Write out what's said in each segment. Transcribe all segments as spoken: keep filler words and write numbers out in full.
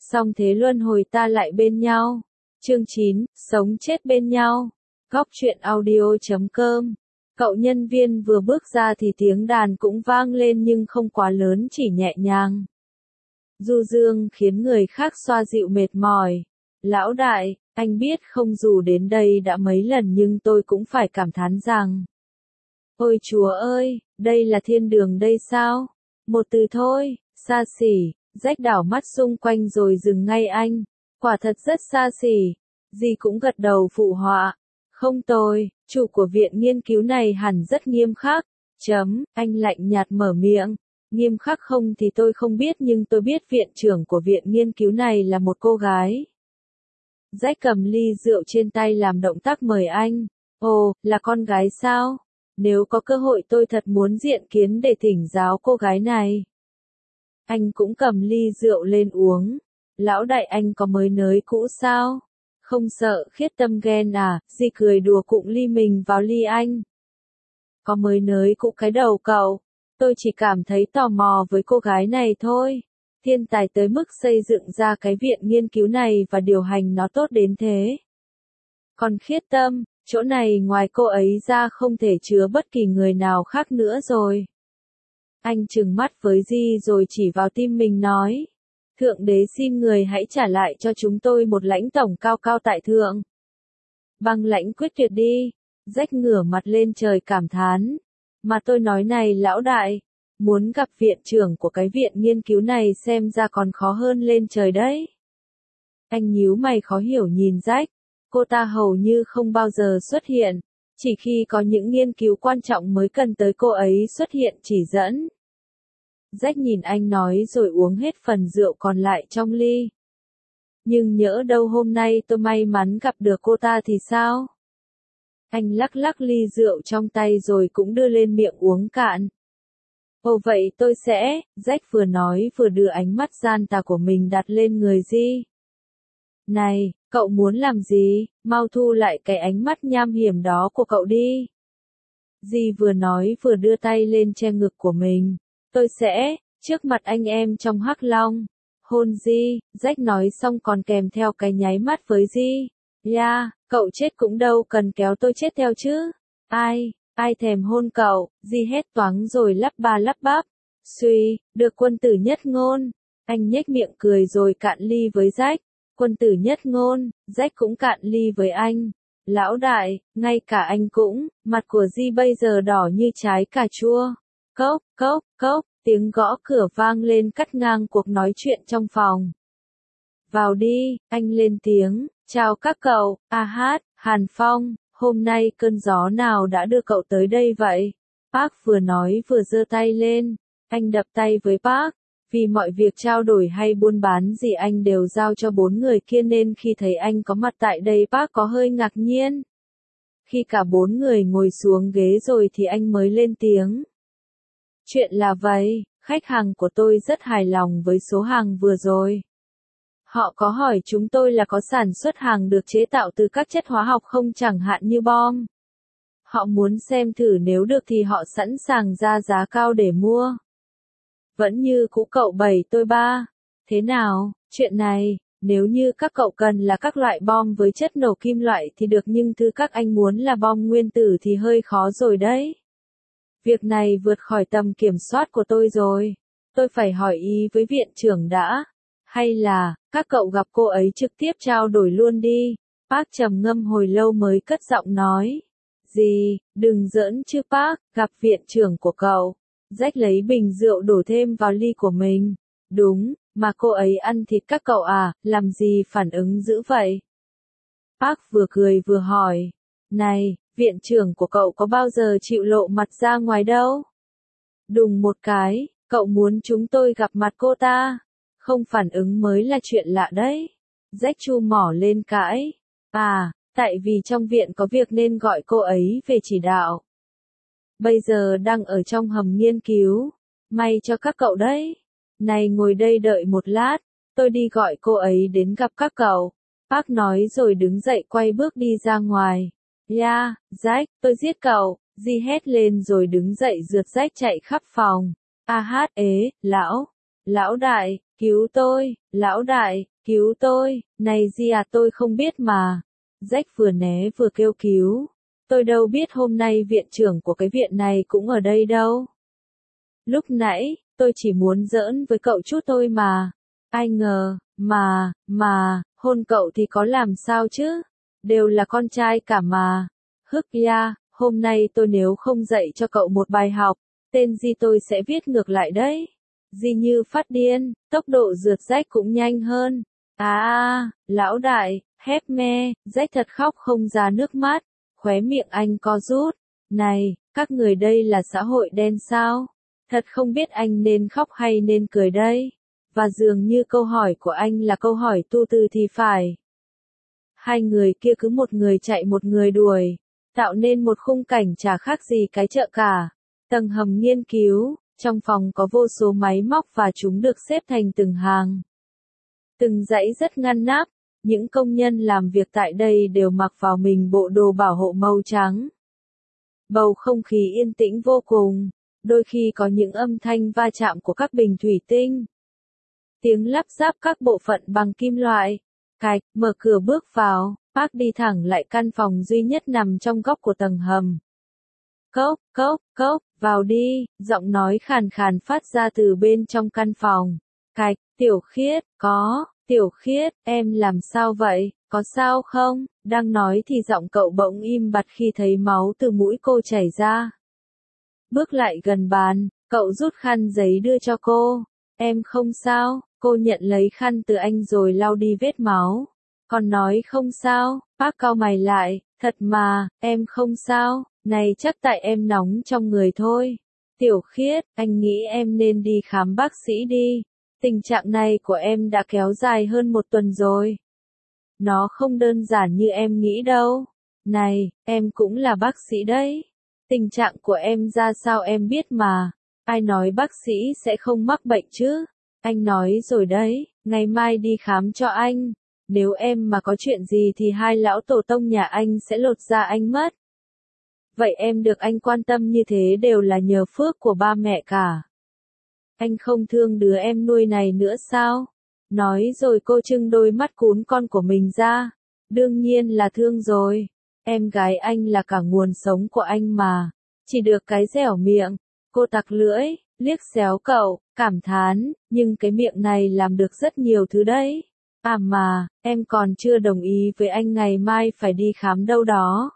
Xong thế luân hồi ta lại bên nhau. Chương chín, sống chết bên nhau. Góc truyện audio chấm com. Cậu nhân viên vừa bước ra thì tiếng đàn cũng vang lên nhưng không quá lớn, chỉ nhẹ nhàng. Du dương khiến người khác xoa dịu mệt mỏi. Lão đại, anh biết không, dù đến đây đã mấy lần nhưng tôi cũng phải cảm thán rằng. Ôi chúa ơi, đây là thiên đường đây sao? Một từ thôi, xa xỉ. Rách đảo mắt xung quanh rồi dừng ngay anh. Quả thật rất xa xỉ. Dì cũng gật đầu phụ họa. Không tồi, chủ của viện nghiên cứu này hẳn rất nghiêm khắc. Chấm, anh lạnh nhạt mở miệng. Nghiêm khắc không thì tôi không biết nhưng tôi biết viện trưởng của viện nghiên cứu này là một cô gái. Rách cầm ly rượu trên tay làm động tác mời anh. Ồ, là con gái sao? Nếu có cơ hội tôi thật muốn diện kiến để thỉnh giáo cô gái này. Anh cũng cầm ly rượu lên uống. Lão đại, anh có mới nới cũ sao? Không sợ Khiết Tâm ghen à? Dì cười đùa cụng ly mình vào ly anh. Có mới nới cũ cái đầu cậu. Tôi chỉ cảm thấy tò mò với cô gái này thôi. Thiên tài tới mức xây dựng ra cái viện nghiên cứu này và điều hành nó tốt đến thế. Còn Khiết Tâm, chỗ này ngoài cô ấy ra không thể chứa bất kỳ người nào khác nữa rồi. Anh trừng mắt với Di rồi chỉ vào tim mình nói. Thượng đế xin người hãy trả lại cho chúng tôi một lãnh tổng cao cao tại thượng. Băng lãnh quyết tuyệt đi. Rách ngửa mặt lên trời cảm thán. Mà tôi nói này lão đại, muốn gặp viện trưởng của cái viện nghiên cứu này xem ra còn khó hơn lên trời đấy. Anh nhíu mày khó hiểu nhìn Rách. Cô ta hầu như không bao giờ xuất hiện. Chỉ khi có những nghiên cứu quan trọng mới cần tới cô ấy xuất hiện chỉ dẫn. Rách nhìn anh nói rồi uống hết phần rượu còn lại trong ly. Nhưng nhỡ đâu hôm nay tôi may mắn gặp được cô ta thì sao? Anh lắc lắc ly rượu trong tay rồi cũng đưa lên miệng uống cạn. Ồ vậy tôi sẽ, Rách vừa nói vừa đưa ánh mắt gian tà của mình đặt lên người Di. Này, cậu muốn làm gì? Mau thu lại cái ánh mắt nham hiểm đó của cậu đi. Di vừa nói vừa đưa tay lên che ngực của mình. Tôi sẽ, trước mặt anh em trong Hắc Long. Hôn Di, Rách nói xong còn kèm theo cái nháy mắt với Di. Ya, yeah, cậu chết cũng đâu cần kéo tôi chết theo chứ. Ai, ai thèm hôn cậu, Di hét toáng rồi lắp ba lắp bắp. Suy, được quân tử nhất ngôn. Anh nhếch miệng cười rồi cạn ly với Rách. Quân tử nhất ngôn, Rách cũng cạn ly với anh. Lão đại, ngay cả anh cũng, mặt của Di bây giờ đỏ như trái cà chua. Cốc, cốc, cốc, tiếng gõ cửa vang lên cắt ngang cuộc nói chuyện trong phòng. Vào đi, anh lên tiếng, chào các cậu, a hát, Hàn Phong, hôm nay cơn gió nào đã đưa cậu tới đây vậy? Park vừa nói vừa giơ tay lên, anh đập tay với Park, vì mọi việc trao đổi hay buôn bán gì anh đều giao cho bốn người kia nên khi thấy anh có mặt tại đây Park có hơi ngạc nhiên. Khi cả bốn người ngồi xuống ghế rồi thì anh mới lên tiếng. Chuyện là vậy, khách hàng của tôi rất hài lòng với số hàng vừa rồi. Họ có hỏi chúng tôi là có sản xuất hàng được chế tạo từ các chất hóa học không, chẳng hạn như bom. Họ muốn xem thử nếu được thì họ sẵn sàng ra giá cao để mua. Vẫn như cũ cậu bảy tôi ba. Thế nào, chuyện này, nếu như các cậu cần là các loại bom với chất nổ kim loại thì được nhưng thứ các anh muốn là bom nguyên tử thì hơi khó rồi đấy. Việc này vượt khỏi tầm kiểm soát của tôi rồi. Tôi phải hỏi ý với viện trưởng đã. Hay là, các cậu gặp cô ấy trực tiếp trao đổi luôn đi. Park trầm ngâm hồi lâu mới cất giọng nói. Gì, đừng giỡn chứ Park, gặp viện trưởng của cậu. Rách lấy bình rượu đổ thêm vào ly của mình. Đúng, mà cô ấy ăn thịt các cậu à, làm gì phản ứng dữ vậy? Park vừa cười vừa hỏi. Này, viện trưởng của cậu có bao giờ chịu lộ mặt ra ngoài đâu? Đùng một cái, cậu muốn chúng tôi gặp mặt cô ta? Không phản ứng mới là chuyện lạ đấy. Rách chu mỏ lên cãi. À, tại vì trong viện có việc nên gọi cô ấy về chỉ đạo. Bây giờ đang ở trong hầm nghiên cứu. May cho các cậu đấy. Này ngồi đây đợi một lát, tôi đi gọi cô ấy đến gặp các cậu. Park nói rồi đứng dậy quay bước đi ra ngoài. Ya, yeah, Rách, tôi giết cậu. Di hét lên rồi đứng dậy rượt Rách chạy khắp phòng. A hát ế, lão, lão đại, cứu tôi, lão đại, cứu tôi, này gì à tôi không biết mà. Jack vừa né vừa kêu cứu. Tôi đâu biết hôm nay viện trưởng của cái viện này cũng ở đây đâu. Lúc nãy, tôi chỉ muốn giỡn với cậu chút thôi mà. Ai ngờ, mà, mà, hôn cậu thì có làm sao chứ? Đều là con trai cả mà. Hức ya, hôm nay tôi nếu không dạy cho cậu một bài học, tên Di tôi sẽ viết ngược lại đấy. Di như phát điên, tốc độ rượt Jack cũng nhanh hơn. À, lão đại, hép me, Jack thật khóc không ra nước mắt, khóe miệng anh co rút. Này, các người đây là xã hội đen sao? Thật không biết anh nên khóc hay nên cười đây. Và dường như câu hỏi của anh là câu hỏi tu từ thì phải. Hai người kia cứ một người chạy một người đuổi, tạo nên một khung cảnh chả khác gì cái chợ cả. Tầng hầm nghiên cứu, trong phòng có vô số máy móc và chúng được xếp thành từng hàng. Từng dãy rất ngăn nắp, những công nhân làm việc tại đây đều mặc vào mình bộ đồ bảo hộ màu trắng. Bầu không khí yên tĩnh vô cùng, đôi khi có những âm thanh va chạm của các bình thủy tinh. Tiếng lắp ráp các bộ phận bằng kim loại. Cạch, mở cửa bước vào, Park đi thẳng lại căn phòng duy nhất nằm trong góc của tầng hầm. Cốc, cốc, cốc, vào đi, giọng nói khàn khàn phát ra từ bên trong căn phòng. Cạch, Tiểu Khiết, có, Tiểu Khiết, em làm sao vậy, có sao không? Đang nói thì giọng cậu bỗng im bặt khi thấy máu từ mũi cô chảy ra. Bước lại gần bàn, cậu rút khăn giấy đưa cho cô. Em không sao, cô nhận lấy khăn từ anh rồi lau đi vết máu. Còn nói không sao, Park cau mày lại, thật mà, em không sao, này chắc tại em nóng trong người thôi. Tiểu Khiết, anh nghĩ em nên đi khám bác sĩ đi. Tình trạng này của em đã kéo dài hơn một tuần rồi. Nó không đơn giản như em nghĩ đâu. Này, em cũng là bác sĩ đấy. Tình trạng của em ra sao em biết mà. Ai nói bác sĩ sẽ không mắc bệnh chứ? Anh nói rồi đấy, ngày mai đi khám cho anh. Nếu em mà có chuyện gì thì hai lão tổ tông nhà anh sẽ lột da anh mất. Vậy em được anh quan tâm như thế đều là nhờ phước của ba mẹ cả. Anh không thương đứa em nuôi này nữa sao? Nói rồi cô trưng đôi mắt cún con của mình ra. Đương nhiên là thương rồi. Em gái anh là cả nguồn sống của anh mà. Chỉ được cái dẻo miệng. Cô tặc lưỡi, liếc xéo cậu, cảm thán, nhưng cái miệng này làm được rất nhiều thứ đấy. À mà, em còn chưa đồng ý với anh ngày mai phải đi khám đâu đó.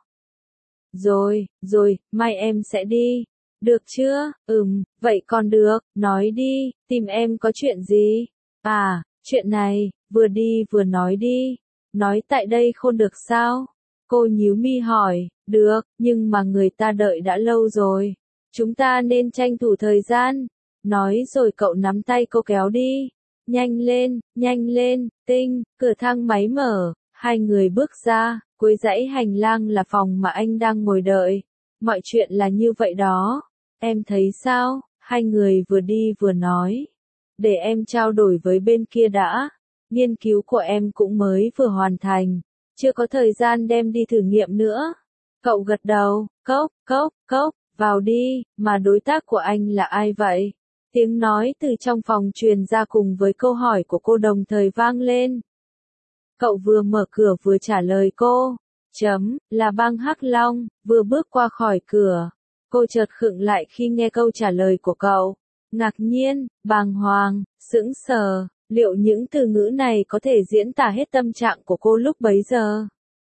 Rồi, rồi, mai em sẽ đi. Được chưa? Ừm, vậy còn được, nói đi, tìm em có chuyện gì? À, chuyện này, vừa đi vừa nói đi. Nói tại đây khôn được sao? Cô nhíu mi hỏi, được, nhưng mà người ta đợi đã lâu rồi. Chúng ta nên tranh thủ thời gian. Nói rồi cậu nắm tay cô kéo đi. Nhanh lên, nhanh lên, tinh, cửa thang máy mở, hai người bước ra, cuối dãy hành lang là phòng mà anh đang ngồi đợi. Mọi chuyện là như vậy đó. Em thấy sao? Hai người vừa đi vừa nói. Để em trao đổi với bên kia đã. Nghiên cứu của em cũng mới vừa hoàn thành. Chưa có thời gian đem đi thử nghiệm nữa. Cậu gật đầu, cốc, cốc, cốc, vào đi, mà đối tác của anh là ai vậy? Tiếng nói từ trong phòng truyền ra cùng với câu hỏi của cô đồng thời vang lên. Cậu vừa mở cửa vừa trả lời cô. Chấm, là bang Hắc Long, vừa bước qua khỏi cửa. Cô chợt khựng lại khi nghe câu trả lời của cậu. Ngạc nhiên, bàng hoàng, sững sờ, liệu những từ ngữ này có thể diễn tả hết tâm trạng của cô lúc bấy giờ?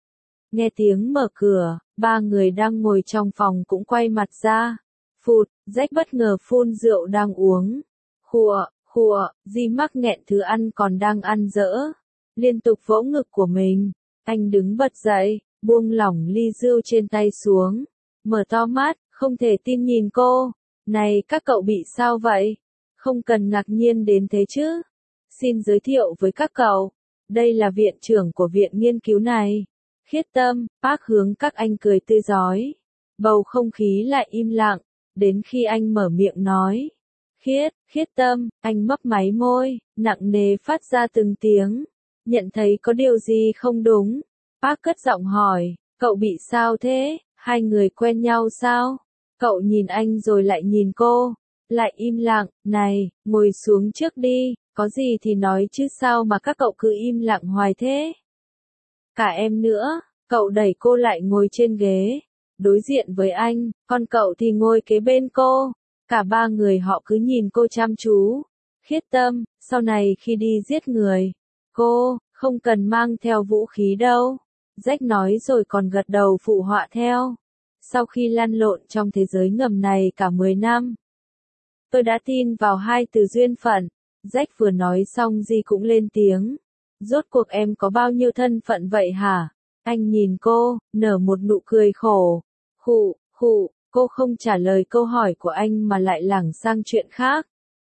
Nghe tiếng mở cửa, ba người đang ngồi trong phòng cũng quay mặt ra. Phụt, Jack bất ngờ phun rượu đang uống. Khụa, khụa, Di mắc nghẹn thứ ăn còn đang ăn dỡ. Liên tục vỗ ngực của mình. Anh đứng bật dậy, buông lỏng ly rượu trên tay xuống. Mở to mắt, không thể tin nhìn cô. Này các cậu bị sao vậy? Không cần ngạc nhiên đến thế chứ. Xin giới thiệu với các cậu. Đây là viện trưởng của viện nghiên cứu này. Khiết Tâm, Park hướng các anh cười tươi rói. Bầu không khí lại im lặng. Đến khi anh mở miệng nói. Khiết, Khiết Tâm, anh mấp máy môi, nặng nề phát ra từng tiếng. Nhận thấy có điều gì không đúng. Park cất giọng hỏi, cậu bị sao thế? Hai người quen nhau sao? Cậu nhìn anh rồi lại nhìn cô. Lại im lặng, này, ngồi xuống trước đi, Có gì thì nói chứ sao mà các cậu cứ im lặng hoài thế? Cả em nữa, cậu đẩy cô lại ngồi trên ghế, đối diện với anh, còn cậu thì ngồi kế bên cô. Cả ba người họ cứ nhìn cô chăm chú. Khiết Tâm, sau này khi đi giết người, cô, không cần mang theo vũ khí đâu. Rách nói rồi còn gật đầu phụ họa theo. Sau khi lăn lộn trong thế giới ngầm này cả mười năm, tôi đã tin vào hai từ duyên phận. Rách vừa nói xong Di cũng lên tiếng. Rốt cuộc em có bao nhiêu thân phận vậy hả? Anh nhìn cô, nở một nụ cười khổ. Khụ, khụ, cô không trả lời câu hỏi của anh mà lại lảng sang chuyện khác.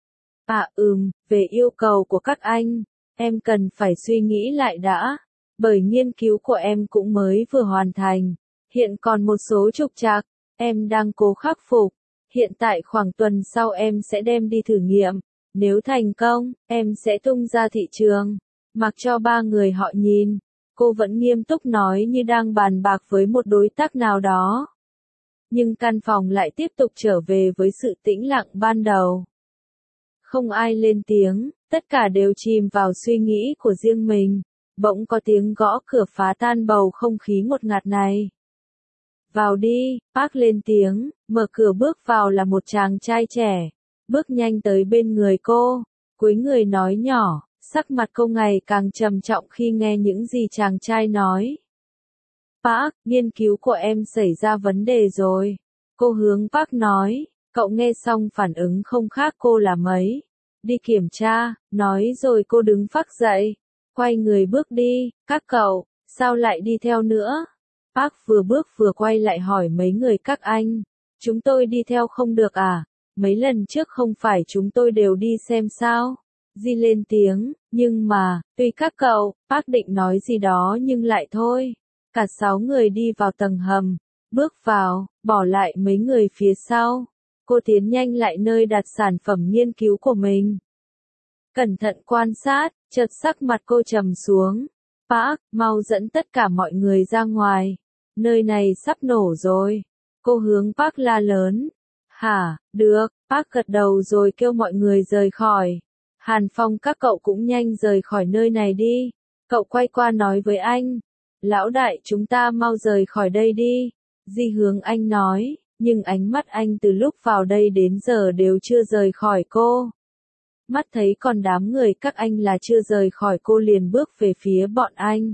À ừm, về yêu cầu của các anh, em cần phải suy nghĩ lại đã. Bởi nghiên cứu của em cũng mới vừa hoàn thành. Hiện còn một số trục trặc, em đang cố khắc phục. Hiện tại khoảng tuần sau em sẽ đem đi thử nghiệm. Nếu thành công, em sẽ tung ra thị trường. Mặc cho ba người họ nhìn, cô vẫn nghiêm túc nói như đang bàn bạc với một đối tác nào đó. Nhưng căn phòng lại tiếp tục trở về với sự tĩnh lặng ban đầu. Không ai lên tiếng, tất cả đều chìm vào suy nghĩ của riêng mình. Bỗng có tiếng gõ cửa phá tan bầu không khí ngột ngạt này. Vào đi, Park lên tiếng, mở cửa bước vào là một chàng trai trẻ. Bước nhanh tới bên người cô, cúi người nói nhỏ, sắc mặt cô ngày càng trầm trọng khi nghe những gì chàng trai nói. Park, nghiên cứu của em xảy ra vấn đề rồi. Cô hướng Park nói, cậu nghe xong phản ứng không khác cô là mấy. Đi kiểm tra, nói rồi cô đứng phác dậy, quay người bước đi, các cậu, sao lại đi theo nữa? Park vừa bước vừa quay lại hỏi mấy người các anh, chúng tôi đi theo không được à? Mấy lần trước không phải chúng tôi đều đi xem sao? Di lên tiếng, nhưng mà, tuy các cậu, Park định nói gì đó nhưng lại thôi. Cả sáu người đi vào tầng hầm, bước vào, bỏ lại mấy người phía sau. Cô tiến nhanh lại nơi đặt sản phẩm nghiên cứu của mình. Cẩn thận quan sát, chợt sắc mặt cô trầm xuống. Park, mau dẫn tất cả mọi người ra ngoài. Nơi này sắp nổ rồi. Cô hướng Park la lớn. Hả, được, Park gật đầu rồi kêu mọi người rời khỏi. Hàn Phong các cậu cũng nhanh rời khỏi nơi này đi. Cậu quay qua nói với anh. Lão đại chúng ta mau rời khỏi đây đi. Di hướng anh nói, nhưng ánh mắt anh từ lúc vào đây đến giờ đều chưa rời khỏi cô. Mắt thấy còn đám người các anh là chưa rời khỏi cô liền bước về phía bọn anh.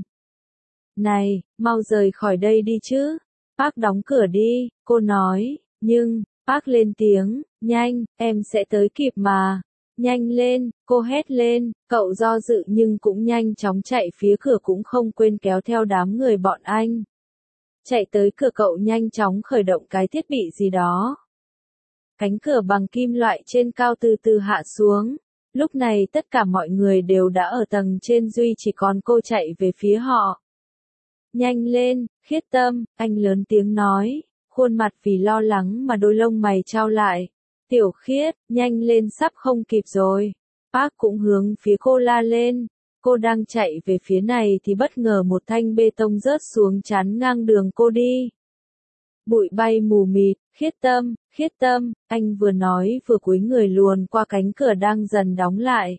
Này, mau rời khỏi đây đi chứ. Park đóng cửa đi, cô nói, nhưng, Park lên tiếng, nhanh, em sẽ tới kịp mà. Nhanh lên, cô hét lên, cậu do dự nhưng cũng nhanh chóng chạy phía cửa cũng không quên kéo theo đám người bọn anh. Chạy tới cửa cậu nhanh chóng khởi động cái thiết bị gì đó. Cánh cửa bằng kim loại trên cao từ từ hạ xuống. Lúc này tất cả mọi người đều đã ở tầng trên duy chỉ còn cô chạy về phía họ. Nhanh lên, Khiết Tâm, anh lớn tiếng nói, khuôn mặt vì lo lắng mà đôi lông mày trao lại. Tiểu Khiết, nhanh lên sắp không kịp rồi. Park cũng hướng phía cô la lên. Cô đang chạy về phía này thì bất ngờ một thanh bê tông rớt xuống chắn ngang đường cô đi. Bụi bay mù mịt, Khiết Tâm, Khiết Tâm, anh vừa nói vừa cúi người luồn qua cánh cửa đang dần đóng lại.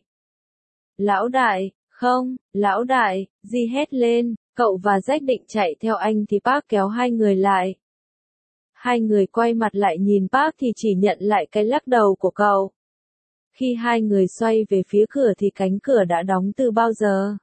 Lão đại, không, lão đại, Di hét lên, cậu và Jack định chạy theo anh thì Park kéo hai người lại. Hai người quay mặt lại nhìn Park thì chỉ nhận lại cái lắc đầu của cậu. Khi hai người xoay về phía cửa thì cánh cửa đã đóng từ bao giờ.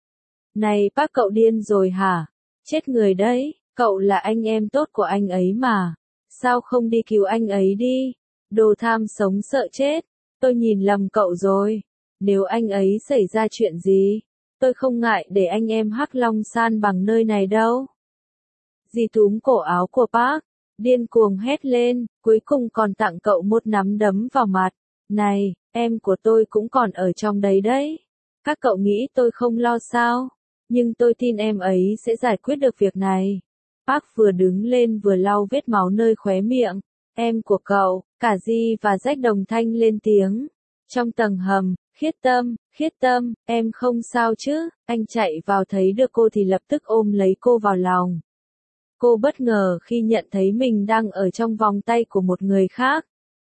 Này Park cậu điên rồi hả? Chết người đấy, cậu là anh em tốt của anh ấy mà. Sao không đi cứu anh ấy đi? Đồ tham sống sợ chết. Tôi nhìn lầm cậu rồi. Nếu anh ấy xảy ra chuyện gì, tôi không ngại để anh em Hắc Long san bằng nơi này đâu. Di túm cổ áo của Park, điên cuồng hét lên, cuối cùng còn tặng cậu một nắm đấm vào mặt. Này, em của tôi cũng còn ở trong đấy đấy. Các cậu nghĩ tôi không lo sao? Nhưng tôi tin em ấy sẽ giải quyết được việc này. Park vừa đứng lên vừa lau vết máu nơi khóe miệng. Em của cậu, cả Di và Jack đồng thanh lên tiếng. Trong tầng hầm, Khiết Tâm, Khiết Tâm, em không sao chứ? Anh chạy vào thấy được cô thì lập tức ôm lấy cô vào lòng. Cô bất ngờ khi nhận thấy mình đang ở trong vòng tay của một người khác.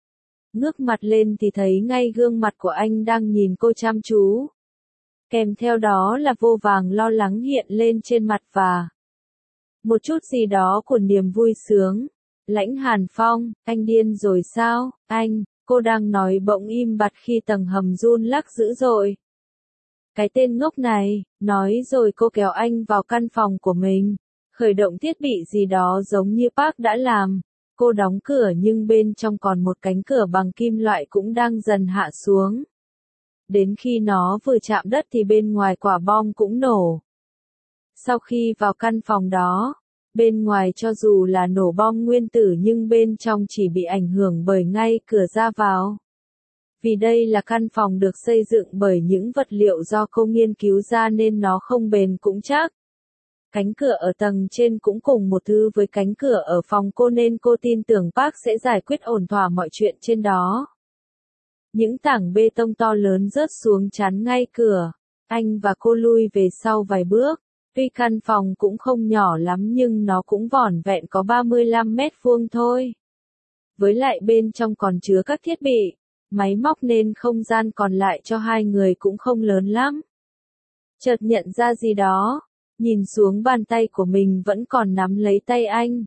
ngước mặt lên thì thấy ngay gương mặt của anh đang nhìn cô chăm chú. Kèm theo đó là vô vàng lo lắng hiện lên trên mặt và một chút gì đó của niềm vui sướng. Lãnh Hàn Phong, anh điên rồi sao, anh, cô đang nói bỗng im bặt khi tầng hầm run lắc dữ dội. Cái tên ngốc này, nói rồi cô kéo anh vào căn phòng của mình, khởi động thiết bị gì đó giống như Park đã làm. Cô đóng cửa nhưng bên trong còn một cánh cửa bằng kim loại cũng đang dần hạ xuống. Đến khi nó vừa chạm đất thì bên ngoài quả bom cũng nổ. Sau khi vào căn phòng đó, bên ngoài cho dù là nổ bom nguyên tử nhưng bên trong chỉ bị ảnh hưởng bởi ngay cửa ra vào. Vì đây là căn phòng được xây dựng bởi những vật liệu do cô nghiên cứu ra nên nó không bền cũng chắc. Cánh cửa ở tầng trên cũng cùng một thứ với cánh cửa ở phòng cô nên cô tin tưởng Park sẽ giải quyết ổn thỏa mọi chuyện trên đó. Những tảng bê tông to lớn rớt xuống chắn ngay cửa. Anh và cô lui về sau vài bước. Tuy căn phòng cũng không nhỏ lắm nhưng nó cũng vỏn vẹn có ba mươi lăm mét vuông thôi. Với lại bên trong còn chứa các thiết bị, máy móc nên không gian còn lại cho hai người cũng không lớn lắm. Chợt nhận ra gì đó, nhìn xuống bàn tay của mình vẫn còn nắm lấy tay anh.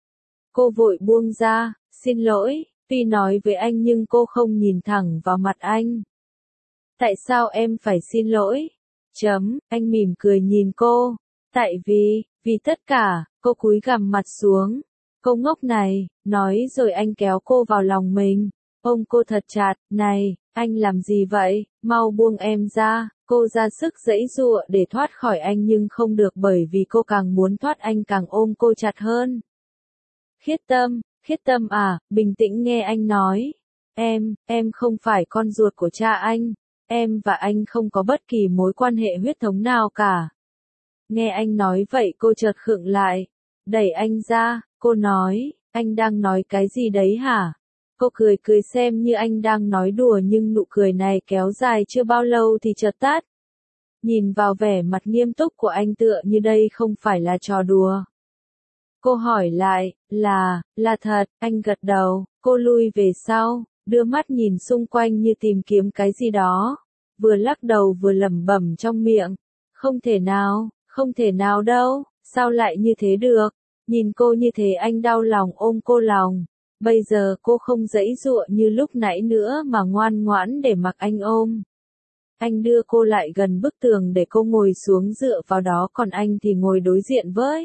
Cô vội buông ra, xin lỗi, tuy nói với anh nhưng cô không nhìn thẳng vào mặt anh. Tại sao em phải xin lỗi? Chấm, anh mỉm cười nhìn cô. Tại vì, vì tất cả, cô cúi gằm mặt xuống. Cô ngốc này, nói rồi anh kéo cô vào lòng mình. Ôm cô thật chặt, này, anh làm gì vậy, mau buông em ra. Cô ra sức giãy giụa để thoát khỏi anh nhưng không được bởi vì cô càng muốn thoát anh càng ôm cô chặt hơn. Khiết Tâm, Khiết Tâm à, bình tĩnh nghe anh nói. Em, em không phải con ruột của cha anh. Em và anh không có bất kỳ mối quan hệ huyết thống nào cả. Nghe anh nói vậy cô chợt khựng lại. Đẩy anh ra, cô nói, anh đang nói cái gì đấy hả? Cô cười cười xem như anh đang nói đùa nhưng nụ cười này kéo dài chưa bao lâu thì chợt tắt. Nhìn vào vẻ mặt nghiêm túc của anh tựa như đây không phải là trò đùa. Cô hỏi lại, là, là thật, anh gật đầu, cô lui về sau, đưa mắt nhìn xung quanh như tìm kiếm cái gì đó, vừa lắc đầu vừa lẩm bẩm trong miệng, không thể nào, không thể nào đâu, sao lại như thế được, nhìn cô như thế anh đau lòng ôm cô lòng, bây giờ cô không giãy giụa như lúc nãy nữa mà ngoan ngoãn để mặc anh ôm. Anh đưa cô lại gần bức tường để cô ngồi xuống dựa vào đó còn anh thì ngồi đối diện với.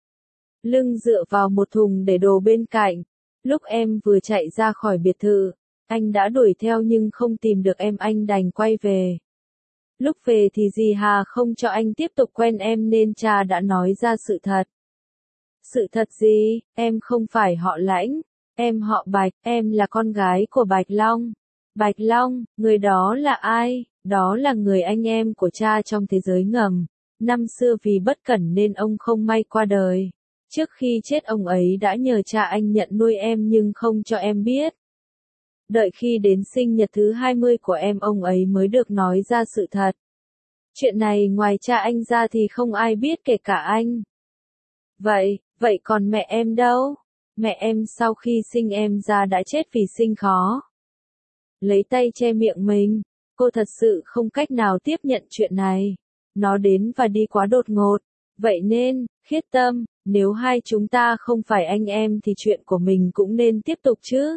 Lưng dựa vào một thùng để đồ bên cạnh. Lúc em vừa chạy ra khỏi biệt thự, anh đã đuổi theo nhưng không tìm được em anh đành quay về. Lúc về thì dì Hà không cho anh tiếp tục quen em nên cha đã nói ra sự thật. Sự thật gì, em không phải họ Lãnh, em họ Bạch, em là con gái của Bạch Long. Bạch Long, người đó là ai? Đó là người anh em của cha trong thế giới ngầm. Năm xưa vì bất cẩn nên ông không may qua đời. Trước khi chết ông ấy đã nhờ cha anh nhận nuôi em nhưng không cho em biết. Đợi khi đến sinh nhật thứ hai mươi của em ông ấy mới được nói ra sự thật. Chuyện này ngoài cha anh ra thì không ai biết kể cả anh. Vậy, vậy còn mẹ em đâu? Mẹ em sau khi sinh em ra đã chết vì sinh khó. Lấy tay che miệng mình, cô thật sự không cách nào tiếp nhận chuyện này. Nó đến và đi quá đột ngột. Vậy nên, Khiết Tâm, nếu hai chúng ta không phải anh em thì chuyện của mình cũng nên tiếp tục chứ.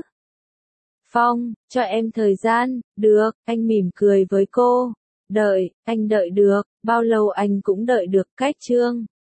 Phong, cho em thời gian, được, anh mỉm cười với cô. Đợi, anh đợi được, bao lâu anh cũng đợi được, cách chương.